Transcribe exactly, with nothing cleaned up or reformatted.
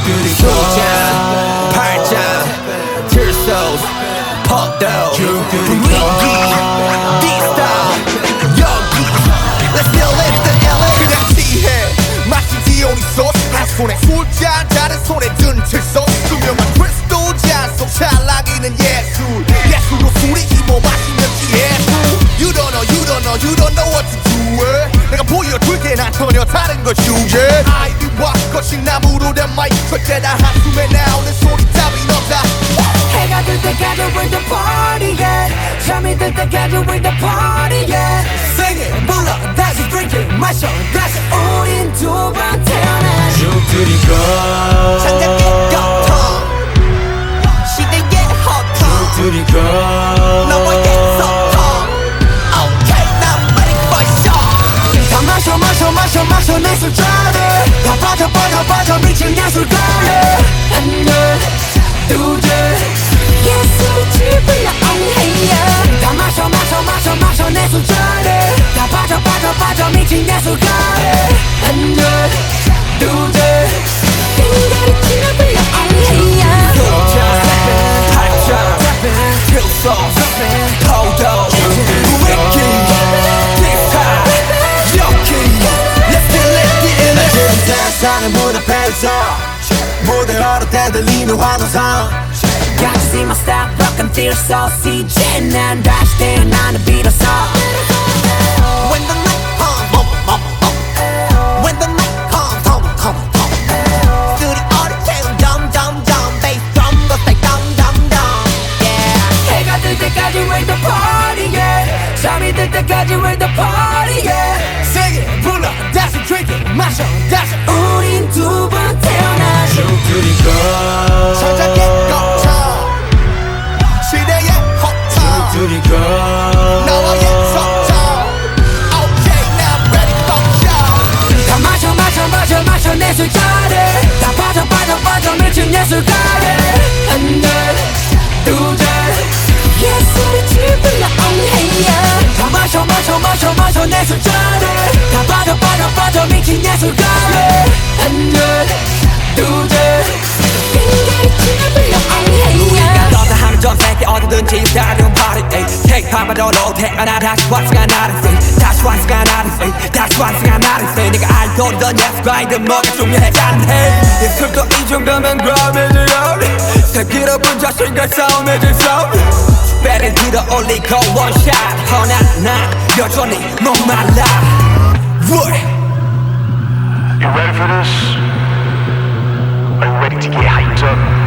소자 팔자 칠소 퍼도 분위기 디스타일 여기 Let's still live the 엘에이 그냥 취해 마치 디오니소스 한 손에 술잔 다른 손에 든 칠소 투명한 크리스탈 잔속 찰나기는 예술 예술로 술이 힘어 마시면 예술 You don't know you don't know you don't know what to do it. 내가 보여줄게 난 전혀 다른 걸 주제 아이비와 거친 나무로 된 마이크 절대 다 한숨에 나오는 소리 따윈 없다 해가 들 때까지 we're the party yeah 잠이 들 때까지 we're the party yeah Sing it 불러 다시 drink it 마셔 다시 우린 두 번 태어나 죽들이고 장작의 고통 시대의 허통 죽들이고 너와의 소통 Okay now I'm ready for show 다 마셔 마셔 마셔 마셔 내 술자리 다 빠져 빠져 빠져 미친 예술가래 하나 둘셋 예술이 지불러 only yeah 다 마셔 마셔 마셔 마셔 내 술자리 다 빠져 빠져 빠져 미친 예술가래 하나 둘셋 빙가리 지불러 only yeah 소자 팔자 칠소 퍼도 분위기 디스타일 여기 Let's still live the 엘에이 세상의 문 앞에서 무대로 대들리는 환호성 Got to see my style, rock and feel so 씨지 난 다시 태어나는 비로소 When the night comes bum bum bum When the night comes come come come 스튜디오를 채운 dum dum dum Bass drum go say dum dum dum Yeah 해가 뜰 때까지 we're the party yeah 잠이 들 때까지 we're the party yeah Sing it 불러 다시 drink it 마셔 다시 우린 두 번 태어나 죽들이고 천장의 고통 시대의 허통 죽들이고 너와의 소통 Okay now I'm ready for show 다 마셔 마셔 마셔 마셔 내 술자리 다 빠져 빠져 빠져 미친 예술가래 하나 둘셋 예술이 지불러 only yeah 다 마셔 마셔 마셔 마셔 내 술자리 다 빠져 빠져 빠져 미친 예술가래 하나 둘셋 빙가리 지불러 only yeah 너다 하는 전 세계 어디든지 다른 party Take time but all 태어나 다시 왔으가 나를 say 다시 왔으가 나를 say 다시 왔으가 나를 say 네가 알던 예술가이든 뭐가 중요하지 해 예술도 이 정도면 그럼이지 새길 없은 자신과 싸움해질 싸움 배를 들어 올리고 원샷 허나 나 여전히 목말라 What? You ready for this? Are you ready to get hyped up?